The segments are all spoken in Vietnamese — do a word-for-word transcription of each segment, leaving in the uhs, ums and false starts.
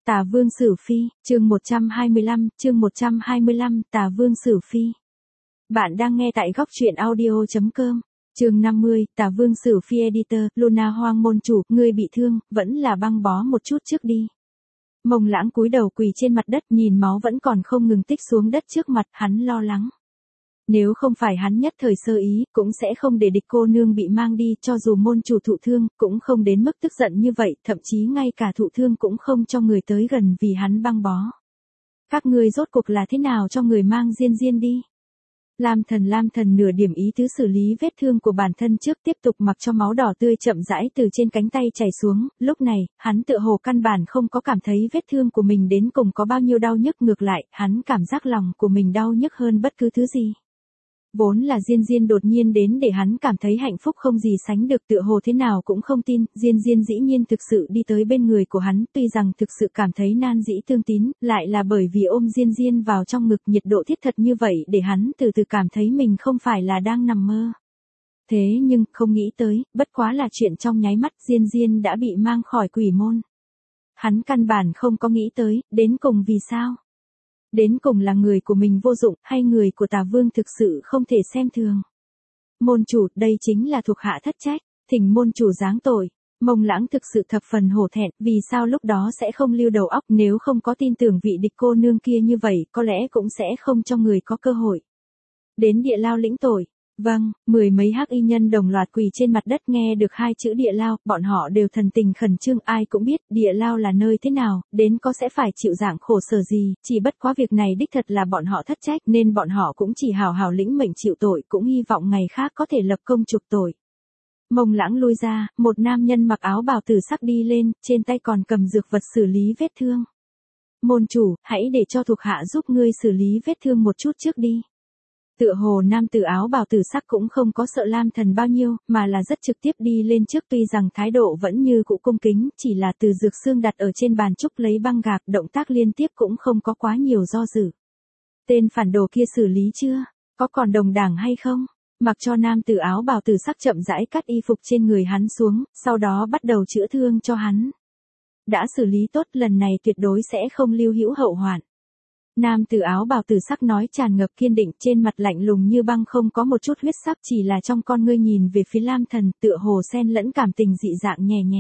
Tà Vương Sử Phi, chương một trăm hai mươi lăm, chương một trăm hai mươi lăm, Tà Vương Sử Phi. Bạn đang nghe tại góc truyện audio chấm com. Chương năm mươi, Tà Vương Sử Phi Editor, Luna Hoang môn chủ, ngươi bị thương, vẫn là băng bó một chút trước đi. Mông Lãng cúi đầu quỳ trên mặt đất, nhìn máu vẫn còn không ngừng tích xuống đất trước mặt, hắn lo lắng. Nếu không phải hắn nhất thời sơ ý, cũng sẽ không để địch cô nương bị mang đi, cho dù môn chủ thụ thương, cũng không đến mức tức giận như vậy, thậm chí ngay cả thụ thương cũng không cho người tới gần vì hắn băng bó. Các ngươi rốt cuộc là thế nào cho người mang Diên Diên đi? Lam Thần Lam Thần nửa điểm ý tứ xử lý vết thương của bản thân trước, tiếp tục mặc cho máu đỏ tươi chậm rãi từ trên cánh tay chảy xuống, lúc này, hắn tựa hồ căn bản không có cảm thấy vết thương của mình đến cùng có bao nhiêu đau nhức, ngược lại, hắn cảm giác lòng của mình đau nhức hơn bất cứ thứ gì. Vốn là Diên Diên đột nhiên đến để hắn cảm thấy hạnh phúc không gì sánh được, tựa hồ thế nào cũng không tin, Diên Diên dĩ nhiên thực sự đi tới bên người của hắn, tuy rằng thực sự cảm thấy nan dĩ tương tín, lại là bởi vì ôm Diên Diên vào trong ngực nhiệt độ thiết thật như vậy để hắn từ từ cảm thấy mình không phải là đang nằm mơ. Thế nhưng, không nghĩ tới, bất quá là chuyện trong nháy mắt, Diên Diên đã bị mang khỏi quỷ môn. Hắn căn bản không có nghĩ tới, đến cùng vì sao? Đến cùng là người của mình vô dụng, hay người của Tà Vương thực sự không thể xem thường. Môn chủ, đây chính là thuộc hạ thất trách, thỉnh môn chủ giáng tội. Mông Lãng thực sự thập phần hổ thẹn, vì sao lúc đó sẽ không lưu đầu óc, nếu không có tin tưởng vị địch cô nương kia như vậy, có lẽ cũng sẽ không cho người có cơ hội. Đến địa lao lĩnh tội. Vâng, mười mấy hắc y nhân đồng loạt quỳ trên mặt đất, nghe được hai chữ địa lao, bọn họ đều thần tình khẩn trương, ai cũng biết địa lao là nơi thế nào, đến có sẽ phải chịu dạng khổ sở gì, chỉ bất quá việc này đích thật là bọn họ thất trách nên bọn họ cũng chỉ hào hào lĩnh mệnh chịu tội, cũng hy vọng ngày khác có thể lập công chuộc tội. Mông Lãng lui ra, một nam nhân mặc áo bào tử sắc đi lên, trên tay còn cầm dược vật xử lý vết thương. Môn chủ, hãy để cho thuộc hạ giúp ngươi xử lý vết thương một chút trước đi. Tựa hồ nam tử áo bào tử sắc cũng không có sợ Lam Thần bao nhiêu, mà là rất trực tiếp đi lên trước, tuy rằng thái độ vẫn như cũ cung kính, chỉ là từ dược xương đặt ở trên bàn trúc lấy băng gạc, động tác liên tiếp cũng không có quá nhiều do dự. Tên phản đồ kia xử lý chưa? Có còn đồng đảng hay không? Mặc cho nam tử áo bào tử sắc chậm rãi cắt y phục trên người hắn xuống, sau đó bắt đầu chữa thương cho hắn. Đã xử lý tốt, lần này tuyệt đối sẽ không lưu hữu hậu hoạn. Nam tử áo bào tử sắc nói tràn ngập kiên định, trên mặt lạnh lùng như băng, không có một chút huyết sắc, chỉ là trong con ngươi nhìn về phía Lam Thần, tựa hồ xen lẫn cảm tình dị dạng nhẹ nhẹ.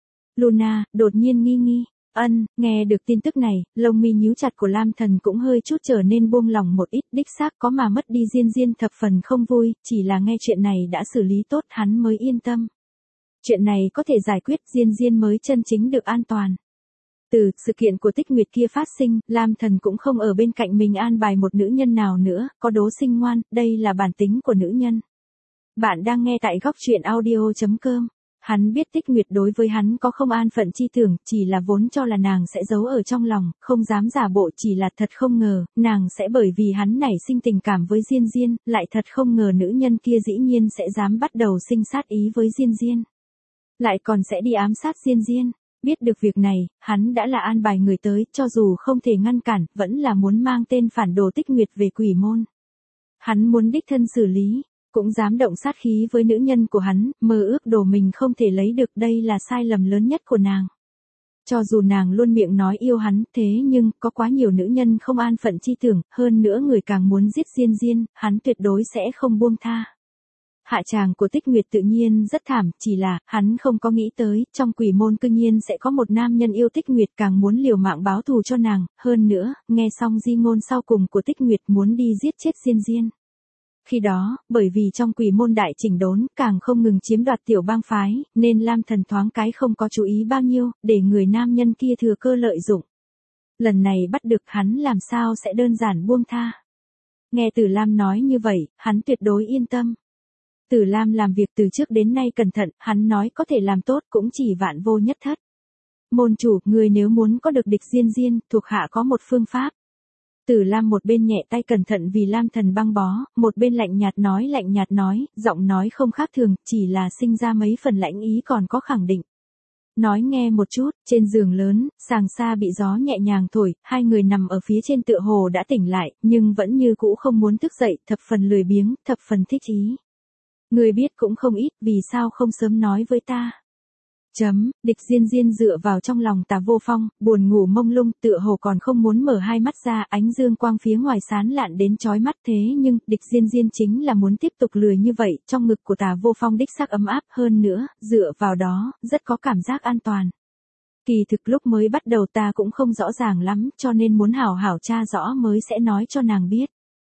Luna, đột nhiên nghi nghi. Ân, nghe được tin tức này, lông mi nhíu chặt của Lam Thần cũng hơi chút trở nên buông lỏng một ít, đích xác có mà mất đi Diên Diên thập phần không vui, chỉ là nghe chuyện này đã xử lý tốt hắn mới yên tâm. Chuyện này có thể giải quyết, Diên Diên mới chân chính được an toàn. Từ sự kiện của Tích Nguyệt kia phát sinh, Lam Thần cũng không ở bên cạnh mình an bài một nữ nhân nào nữa, có đố sinh ngoan, đây là bản tính của nữ nhân. Bạn đang nghe tại góc truyện audio chấm com. Hắn biết Tích Nguyệt đối với hắn có không an phận chi tưởng, chỉ là vốn cho là nàng sẽ giấu ở trong lòng, không dám giả bộ, chỉ là thật không ngờ, nàng sẽ bởi vì hắn nảy sinh tình cảm với Diên Diên, lại thật không ngờ nữ nhân kia dĩ nhiên sẽ dám bắt đầu sinh sát ý với Diên Diên. Lại còn sẽ đi ám sát Diên Diên. Biết được việc này, hắn đã là an bài người tới, cho dù không thể ngăn cản, vẫn là muốn mang tên phản đồ Tích Nguyệt về quỷ môn. Hắn muốn đích thân xử lý, cũng dám động sát khí với nữ nhân của hắn, mơ ước đồ mình không thể lấy được, đây là sai lầm lớn nhất của nàng. Cho dù nàng luôn miệng nói yêu hắn, thế nhưng, có quá nhiều nữ nhân không an phận chi tưởng, hơn nữa người càng muốn giết Diên Diên, hắn tuyệt đối sẽ không buông tha. Hạ tràng của Tích Nguyệt tự nhiên rất thảm, chỉ là, hắn không có nghĩ tới, trong quỷ môn cư nhiên sẽ có một nam nhân yêu Tích Nguyệt, càng muốn liều mạng báo thù cho nàng, hơn nữa, nghe xong di ngôn sau cùng của Tích Nguyệt muốn đi giết chết Diên Diên. Khi đó, bởi vì trong quỷ môn đại chỉnh đốn, càng không ngừng chiếm đoạt tiểu bang phái, nên Lam Thần thoáng cái không có chú ý bao nhiêu, để người nam nhân kia thừa cơ lợi dụng. Lần này bắt được hắn làm sao sẽ đơn giản buông tha. Nghe Tử Lam nói như vậy, hắn tuyệt đối yên tâm. Tử Lam làm việc từ trước đến nay cẩn thận, hắn nói có thể làm tốt cũng chỉ vạn vô nhất thất. Môn chủ, người nếu muốn có được địch Diên Diên, thuộc hạ có một phương pháp. Tử Lam một bên nhẹ tay cẩn thận vì Lam Thần băng bó, một bên lạnh nhạt nói lạnh nhạt nói, giọng nói không khác thường, chỉ là sinh ra mấy phần lãnh ý còn có khẳng định. Nói nghe một chút, trên giường lớn, sàng xa bị gió nhẹ nhàng thổi, hai người nằm ở phía trên tựa hồ đã tỉnh lại, nhưng vẫn như cũ không muốn thức dậy, thập phần lười biếng, thập phần thích ý. Người biết cũng không ít, vì sao không sớm nói với ta? Chấm, Địch Diên Diên dựa vào trong lòng Tà Vô Phong, buồn ngủ mông lung, tựa hồ còn không muốn mở hai mắt ra, ánh dương quang phía ngoài sáng lạn đến chói mắt thế nhưng, Địch Diên Diên chính là muốn tiếp tục lười như vậy, trong ngực của Tà Vô Phong đích xác ấm áp hơn nữa, dựa vào đó, rất có cảm giác an toàn. Kỳ thực lúc mới bắt đầu ta cũng không rõ ràng lắm, cho nên muốn hảo hảo tra rõ mới sẽ nói cho nàng biết.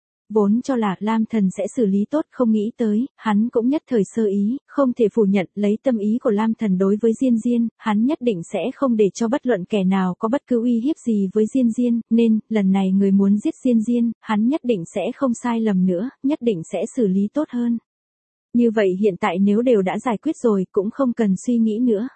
Vốn cho là Lam Thần sẽ xử lý tốt, không nghĩ tới, hắn cũng nhất thời sơ ý, không thể phủ nhận, lấy tâm ý của Lam Thần đối với Diên Diên, hắn nhất định sẽ không để cho bất luận kẻ nào có bất cứ uy hiếp gì với Diên Diên, nên, lần này người muốn giết Diên Diên, hắn nhất định sẽ không sai lầm nữa, nhất định sẽ xử lý tốt hơn. Như vậy hiện tại nếu đều đã giải quyết rồi, cũng không cần suy nghĩ nữa.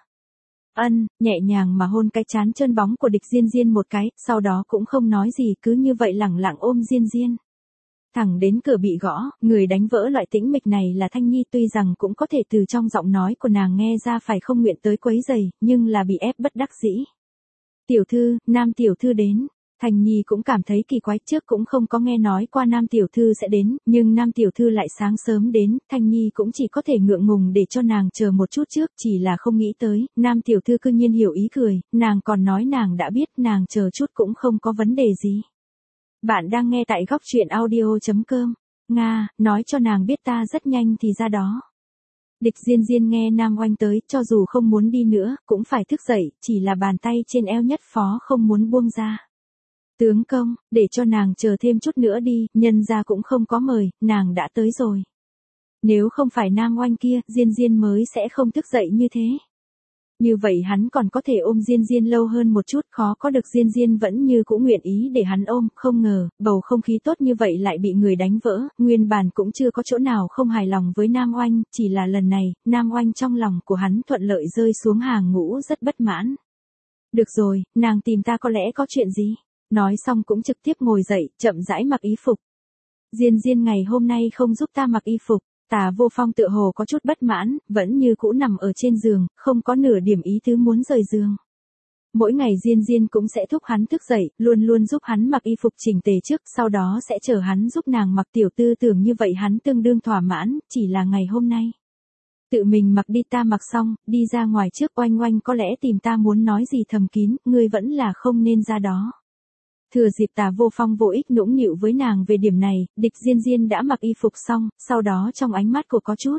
Ân, nhẹ nhàng mà hôn cái trán trơn bóng của Địch Diên Diên một cái, sau đó cũng không nói gì, cứ như vậy lẳng lặng ôm Diên Diên. Thẳng đến cửa bị gõ, người đánh vỡ loại tĩnh mịch này là Thanh Nhi, tuy rằng cũng có thể từ trong giọng nói của nàng nghe ra phải không nguyện tới quấy rầy, nhưng là bị ép bất đắc dĩ. Tiểu thư, Nam tiểu thư đến. Thanh Nhi cũng cảm thấy kỳ quái, trước cũng không có nghe nói qua Nam tiểu thư sẽ đến, nhưng Nam tiểu thư lại sáng sớm đến, Thanh Nhi cũng chỉ có thể ngượng ngùng để cho nàng chờ một chút trước, chỉ là không nghĩ tới, Nam tiểu thư cư nhiên hiểu ý cười, nàng còn nói nàng đã biết, nàng chờ chút cũng không có vấn đề gì. Bạn đang nghe tại góc truyện audio chấm com. Nga, nói cho nàng biết ta rất nhanh thì ra đó. Địch Diên Diên nghe Nam Oanh tới, cho dù không muốn đi nữa, cũng phải thức dậy, chỉ là bàn tay trên eo nhất phó không muốn buông ra. Tướng công, để cho nàng chờ thêm chút nữa đi, nhân gia cũng không có mời, nàng đã tới rồi. Nếu không phải Nam Oanh kia, Diên Diên mới sẽ không thức dậy như thế. Như vậy hắn còn có thể ôm Diên Diên lâu hơn một chút, khó có được Diên Diên vẫn như cũng nguyện ý để hắn ôm, không ngờ, bầu không khí tốt như vậy lại bị người đánh vỡ, nguyên bản cũng chưa có chỗ nào không hài lòng với Nam Oanh, chỉ là lần này, Nam Oanh trong lòng của hắn thuận lợi rơi xuống hàng ngũ rất bất mãn. Được rồi, nàng tìm ta có lẽ có chuyện gì? Nói xong cũng trực tiếp ngồi dậy, chậm rãi mặc y phục. Diên Diên ngày hôm nay không giúp ta mặc y phục. Tà Vô Phong tựa hồ có chút bất mãn, vẫn như cũ nằm ở trên giường, không có nửa điểm ý tứ muốn rời giường. Mỗi ngày Diên Diên cũng sẽ thúc hắn thức dậy, luôn luôn giúp hắn mặc y phục chỉnh tề trước, sau đó sẽ chờ hắn giúp nàng mặc, tiểu tư tưởng như vậy hắn tương đương thỏa mãn, chỉ là ngày hôm nay. Tự mình mặc đi, ta mặc xong, đi ra ngoài trước. Oanh Oanh có lẽ tìm ta muốn nói gì thầm kín, ngươi vẫn là không nên ra đó. Thừa dịp Tà Vô Phong vô ích nũng nịu với nàng về điểm này, Địch Diên Diên đã mặc y phục xong, sau đó trong ánh mắt của có chút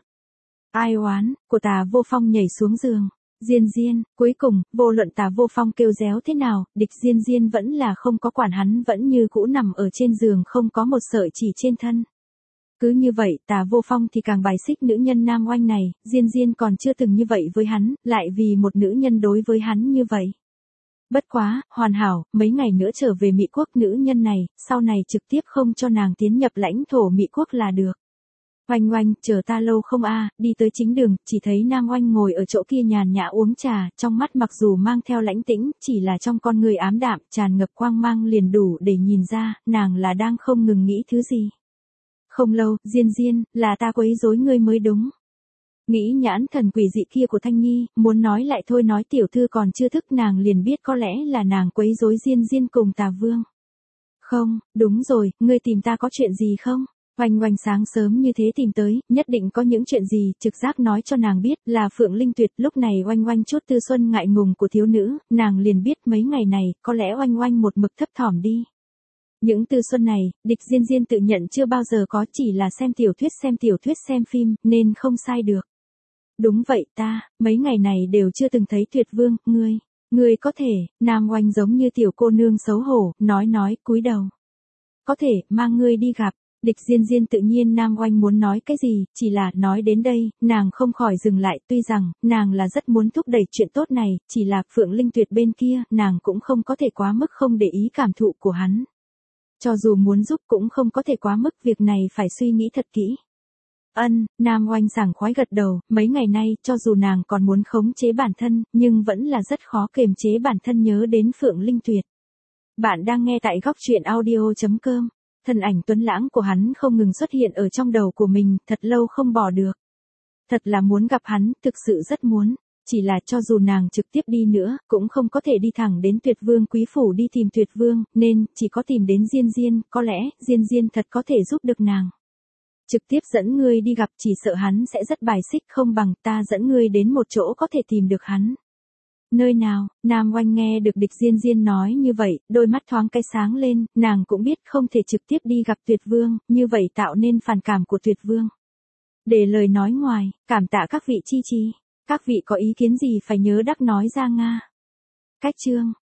ai oán, của Tà Vô Phong nhảy xuống giường. Diên Diên, cuối cùng, vô luận Tà Vô Phong kêu réo thế nào, Địch Diên Diên vẫn là không có quản hắn, vẫn như cũ nằm ở trên giường không có một sợi chỉ trên thân. Cứ như vậy, Tà Vô Phong thì càng bài xích nữ nhân Nam Oanh này, Diên Diên còn chưa từng như vậy với hắn, lại vì một nữ nhân đối với hắn như vậy. Bất quá, hoàn hảo, mấy ngày nữa trở về Mỹ Quốc, nữ nhân này, sau này trực tiếp không cho nàng tiến nhập lãnh thổ Mỹ Quốc là được. Oanh Oanh, chờ ta lâu không a? Đi tới chính đường, chỉ thấy Nam Oanh ngồi ở chỗ kia nhàn nhã uống trà, trong mắt mặc dù mang theo lãnh tĩnh, chỉ là trong con người ám đạm, tràn ngập quang mang liền đủ để nhìn ra, nàng là đang không ngừng nghĩ thứ gì. Không lâu, Diên Diên, là ta quấy rối ngươi mới đúng. Nghĩ nhãn thần quỷ dị kia của Thanh Nhi, muốn nói lại thôi, nói tiểu thư còn chưa thức, nàng liền biết có lẽ là nàng quấy rối Diên Diên cùng Tà Vương. Không, đúng rồi, ngươi tìm ta có chuyện gì không? Oanh Oanh sáng sớm như thế tìm tới, nhất định có những chuyện gì, trực giác nói cho nàng biết, là Phượng Linh Tuyệt. Lúc này Oanh Oanh chút tư xuân ngại ngùng của thiếu nữ, nàng liền biết mấy ngày này, có lẽ Oanh Oanh một mực thấp thỏm đi. Những tư xuân này, Địch Diên Diên tự nhận chưa bao giờ có, chỉ là xem tiểu thuyết xem tiểu thuyết xem phim, nên không sai được. Đúng vậy ta, mấy ngày này đều chưa từng thấy Tuyệt Vương, ngươi, ngươi có thể, Nam Oanh giống như tiểu cô nương xấu hổ, nói nói, cúi đầu. Có thể, mang ngươi đi gặp. Địch Diên Diên tự nhiên Nam Oanh muốn nói cái gì, chỉ là nói đến đây, nàng không khỏi dừng lại, tuy rằng, nàng là rất muốn thúc đẩy chuyện tốt này, chỉ là Phượng Linh Tuyệt bên kia, nàng cũng không có thể quá mức không để ý cảm thụ của hắn. Cho dù muốn giúp cũng không có thể quá mức, việc này phải suy nghĩ thật kỹ. Ân, Nam Oanh sảng khoái gật đầu, mấy ngày nay, cho dù nàng còn muốn khống chế bản thân, nhưng vẫn là rất khó kiềm chế bản thân nhớ đến Phượng Linh Tuyệt. Bạn đang nghe tại góc truyện audio chấm com. Thân ảnh tuấn lãng của hắn không ngừng xuất hiện ở trong đầu của mình, thật lâu không bỏ được. Thật là muốn gặp hắn, thực sự rất muốn. Chỉ là cho dù nàng trực tiếp đi nữa, cũng không có thể đi thẳng đến Tuyệt Vương quý phủ đi tìm Tuyệt Vương, nên, chỉ có tìm đến Diên Diên, có lẽ, Diên Diên thật có thể giúp được nàng. Trực tiếp dẫn ngươi đi gặp chỉ sợ hắn sẽ rất bài xích, không bằng ta dẫn ngươi đến một chỗ có thể tìm được hắn. Nơi nào? Nam Oanh nghe được Địch Diên Diên nói như vậy, đôi mắt thoáng cái sáng lên, nàng cũng biết không thể trực tiếp đi gặp Tuyệt Vương, như vậy tạo nên phản cảm của Tuyệt Vương. Để lời nói ngoài, cảm tạ các vị chi trì. Các vị có ý kiến gì phải nhớ đắc nói ra Nga. Cách chương